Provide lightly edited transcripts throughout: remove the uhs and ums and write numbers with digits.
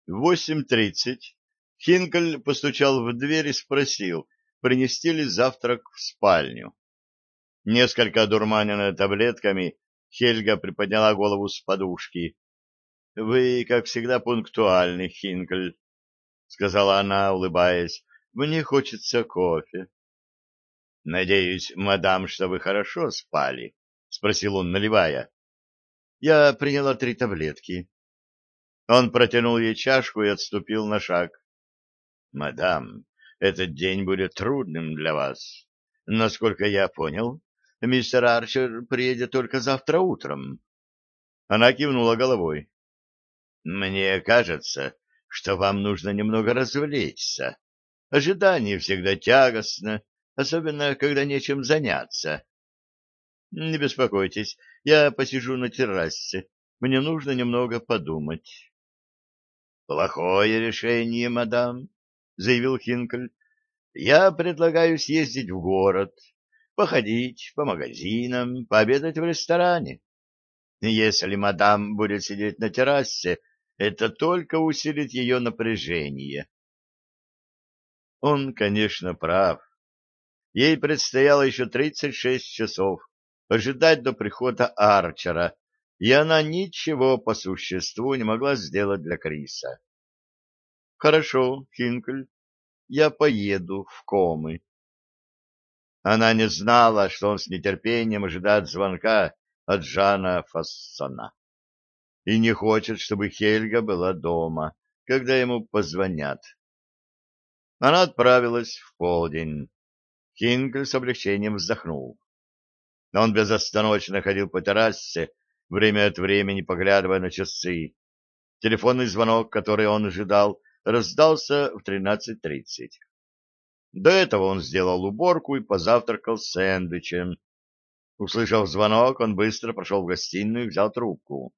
В 8:30 Хинкель постучал в дверь и спросил, принести ли завтрак в спальню. Несколько одурманенная таблетками, Хельга приподняла голову с подушки. — Вы, как всегда, пунктуальны, Хинкель, — сказала она, улыбаясь. — Мне хочется кофе. — Надеюсь, мадам, что вы хорошо спали? — спросил он, наливая. — Я приняла 3 таблетки. Он протянул ей чашку и отступил на шаг. — Мадам, этот день будет трудным для вас. Насколько я понял, мистер Арчер приедет только завтра утром. Она кивнула головой. — Мне кажется, что вам нужно немного развлечься. Ожидание всегда тягостно, особенно когда нечем заняться. — Не беспокойтесь, я посижу на террасе. Мне нужно немного подумать. — Плохое решение, мадам, — заявил Хинкель. — Я предлагаю съездить в город, походить по магазинам, пообедать в ресторане. Если мадам будет сидеть на террасе, это только усилит ее напряжение. Он, конечно, прав. Ей предстояло еще 36 часов ожидать до прихода Арчера, и она ничего по существу не могла сделать для Криса. — Хорошо, Хинкель, я поеду в Комы. Она не знала, что он с нетерпением ожидает звонка от Жана Фассона и не хочет, чтобы Хельга была дома, когда ему позвонят. Она отправилась в полдень. Хинкель с облегчением вздохнул. Он безостановочно ходил по террасе, время от времени поглядывая на часы. Телефонный звонок, который он ожидал, раздался в 13:30. До этого он сделал уборку и позавтракал сэндвичем. Услышав звонок, он быстро прошел в гостиную и взял трубку.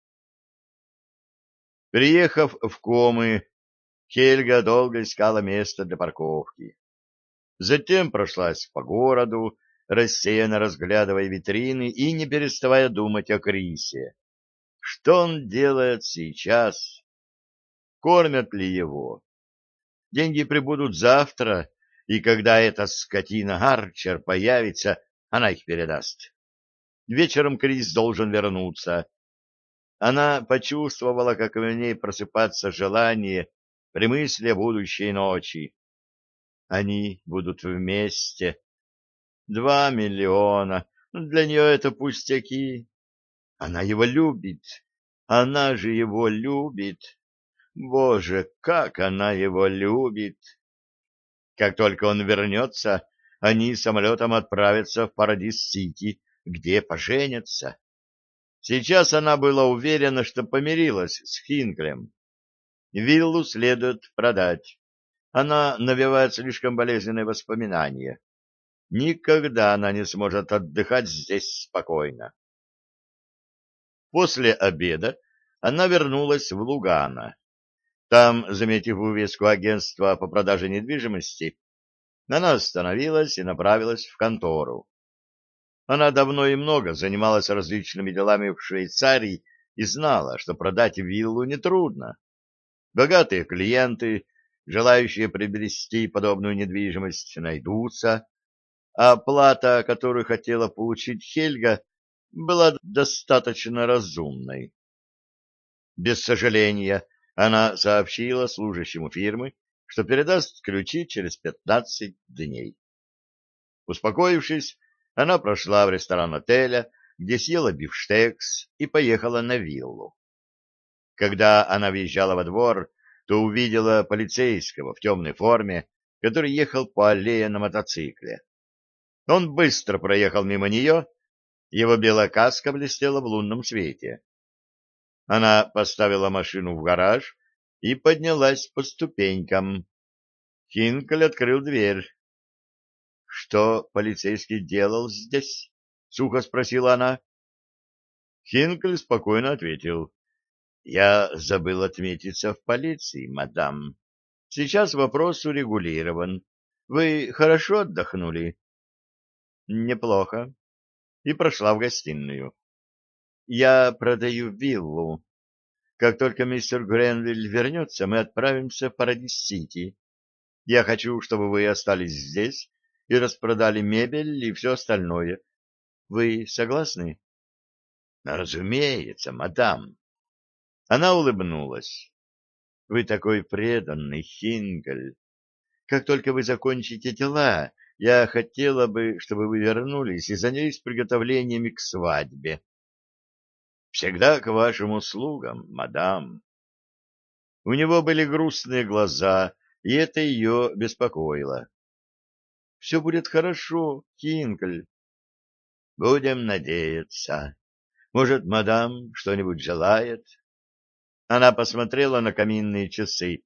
Приехав в Комы, Хельга долго искала место для парковки. Затем прошлась по городу, рассеянно разглядывая витрины и не переставая думать о Крисе. Что он делает сейчас? Кормят ли его? Деньги прибудут завтра, и когда эта скотина Арчер появится, она их передаст. Вечером Крис должен вернуться. Она почувствовала, как в ней просыпается желание при мысли о будущей ночи. Они будут вместе. 2 миллиона. Для нее это пустяки. Она его любит. Она же его любит. Боже, как она его любит! Как только он вернется, они самолетом отправятся в Парадис-Сити, где поженятся. Сейчас она была уверена, что помирилась с Хинклем. Виллу следует продать. Она навевает слишком болезненные воспоминания. Никогда она не сможет отдыхать здесь спокойно. После обеда она вернулась в Лугано. Там, заметив вывеску агентства по продаже недвижимости, она остановилась и направилась в контору. Она давно и много занималась различными делами в Швейцарии и знала, что продать виллу нетрудно. Богатые клиенты, желающие приобрести подобную недвижимость, найдутся, а плата, которую хотела получить Хельга, была достаточно разумной. Без сожаления она сообщила служащему фирмы, что передаст ключи через 15 дней. Успокоившись, она прошла в ресторан отеля, где съела бифштекс и поехала на виллу. Когда она въезжала во двор, то увидела полицейского в темной форме, который ехал по аллее на мотоцикле. Он быстро проехал мимо нее, его белая каска блестела в лунном свете. Она поставила машину в гараж и поднялась по ступенькам. Хинкель открыл дверь. — Что полицейский делал здесь? — сухо спросила она. Хинкель спокойно ответил. — Я забыл отметиться в полиции, мадам. Сейчас вопрос урегулирован. Вы хорошо отдохнули? — Неплохо. И прошла в гостиную. — Я продаю виллу. Как только мистер Гренвилл вернется, мы отправимся в Парадис-Сити. Я хочу, чтобы вы остались здесь и распродали мебель и все остальное. Вы согласны? — Разумеется, мадам. Она улыбнулась. — Вы такой преданный, Хинкель. Как только вы закончите дела, я хотела бы, чтобы вы вернулись и занялись приготовлениями к свадьбе. — Всегда к вашим услугам, мадам. У него были грустные глаза, и это ее беспокоило. — Все будет хорошо, Хинкель. — Будем надеяться. Может, мадам что-нибудь желает? Она посмотрела на каминные часы.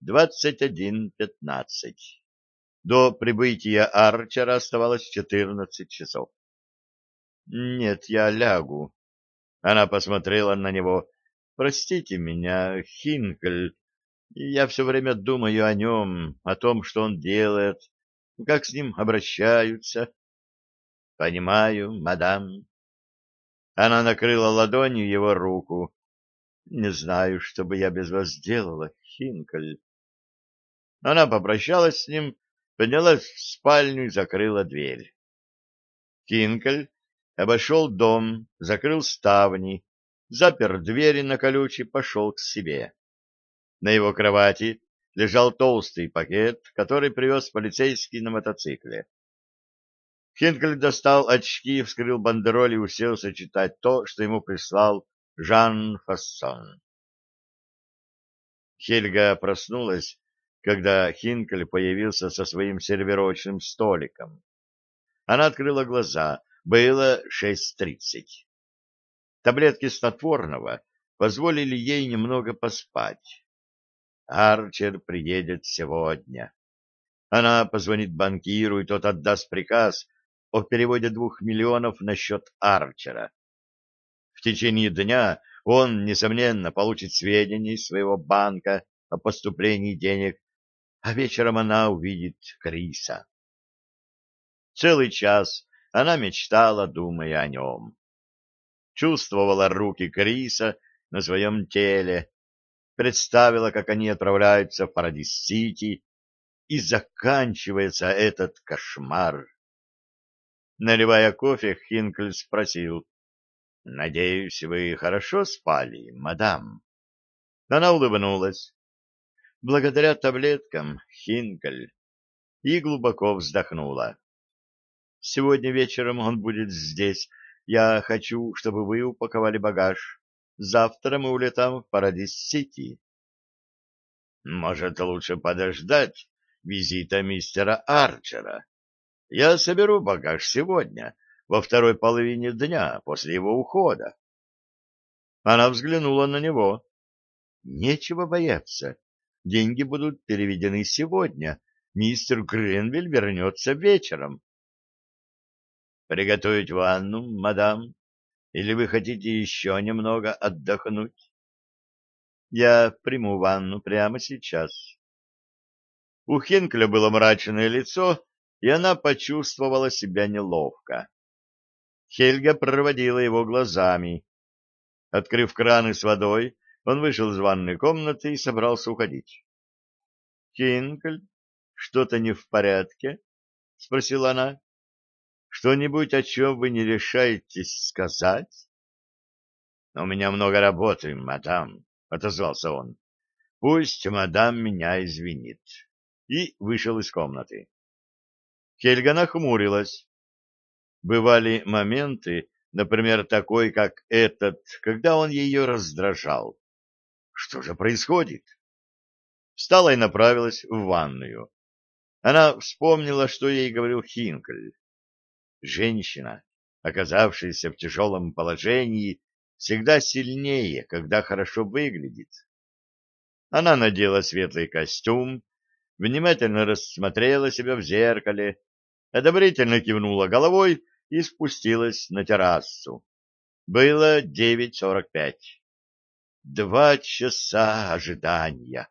21:15. До прибытия Арчера оставалось 14 часов. «Нет, я лягу». Она посмотрела на него. «Простите меня, Хинкель. Я все время думаю о нем, о том, что он делает, как с ним обращаются». «Понимаю, мадам». Она накрыла ладонью его руку. «Не знаю, что бы я без вас делала, Хинкель». Она попрощалась с ним, поднялась в спальню и закрыла дверь. Хинкель обошел дом, закрыл ставни, запер двери на ключ и пошел к себе. На его кровати лежал толстый пакет, который привез полицейский на мотоцикле. Хинкель достал очки, вскрыл бандероль и уселся читать то, что ему прислал Жан Фассон. Хельга проснулась, когда Хинкель появился со своим сервировочным столиком. Она открыла глаза. Было 6:30. Таблетки снотворного позволили ей немного поспать. Арчер приедет сегодня. Она позвонит банкиру, и тот отдаст приказ о переводе 2 миллионов на счет Арчера. В течение дня он, несомненно, получит сведения из своего банка о поступлении денег, а вечером она увидит Криса. Целый час она мечтала, думая о нем. Чувствовала руки Криса на своем теле, представила, как они отправляются в Парадис-Сити, и заканчивается этот кошмар. Наливая кофе, Хинкель спросил: «Надеюсь, вы хорошо спали, мадам?» Она улыбнулась. «Благодаря таблеткам, Хинкель», и глубоко вздохнула. «Сегодня вечером он будет здесь. Я хочу, чтобы вы упаковали багаж. Завтра мы улетаем в Парадис-Сити». «Может, лучше подождать визита мистера Арчера? Я соберу багаж сегодня, во второй половине дня, после его ухода». Она взглянула на него. «Нечего бояться. Деньги будут переведены сегодня. Мистер Гренвилл вернется вечером». «Приготовить ванну, мадам? Или вы хотите еще немного отдохнуть?» «Я приму ванну прямо сейчас». У Хинкля было мрачное лицо, и она почувствовала себя неловко. Хельга проводила его глазами. Открыв краны с водой, он вышел из ванной комнаты и собрался уходить. — Хинкль, что-то не в порядке? — спросила она. — Что-нибудь, о чем вы не решаетесь сказать? — У меня много работы, мадам, — отозвался он. — Пусть мадам меня извинит. И вышел из комнаты. Хельга нахмурилась. Бывали моменты, например, такой, как этот, когда он ее раздражал. Что же происходит? Встала и направилась в ванную. Она вспомнила, что ей говорил Хинкель. Женщина, оказавшаяся в тяжелом положении, всегда сильнее, когда хорошо выглядит. Она надела светлый костюм, внимательно рассмотрела себя в зеркале, одобрительно кивнула головой и спустилась на террасу. Было 9:45. 2 часа ожидания.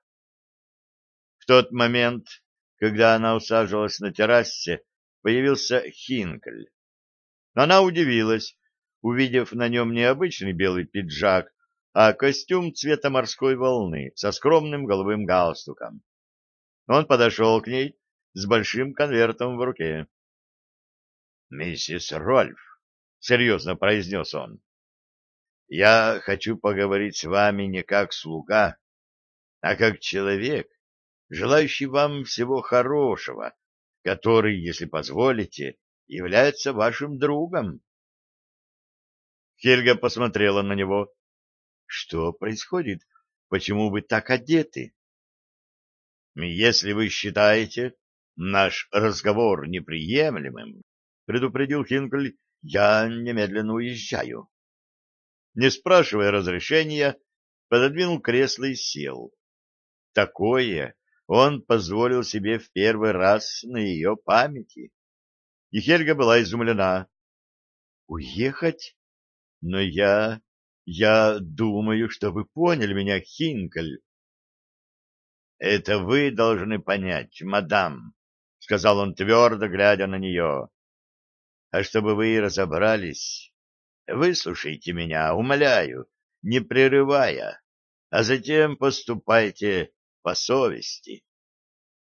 В тот момент, когда она усаживалась на террасе, появился Хинкель. Она удивилась, увидев на нем не обычный белый пиджак, а костюм цвета морской волны со скромным голубым галстуком. Он подошел к ней с большим конвертом в руке. — Миссис Рольф, — серьезно произнес он, — я хочу поговорить с вами не как слуга, а как человек, желающий вам всего хорошего, который, если позволите, является вашим другом. Хельга посмотрела на него. — Что происходит? Почему вы так одеты? — Если вы считаете наш разговор неприемлемым, — предупредил Хинкль, — я немедленно уезжаю. Не спрашивая разрешения, пододвинул кресло и сел. Такое он позволил себе в первый раз на ее памяти. И Хельга была изумлена. «Уехать? Но я думаю, что вы поняли меня, Хинкель». «Это вы должны понять, мадам», — сказал он твердо, глядя на нее. «А чтобы вы разобрались, выслушайте меня, умоляю, не прерывая, а затем поступайте по совести».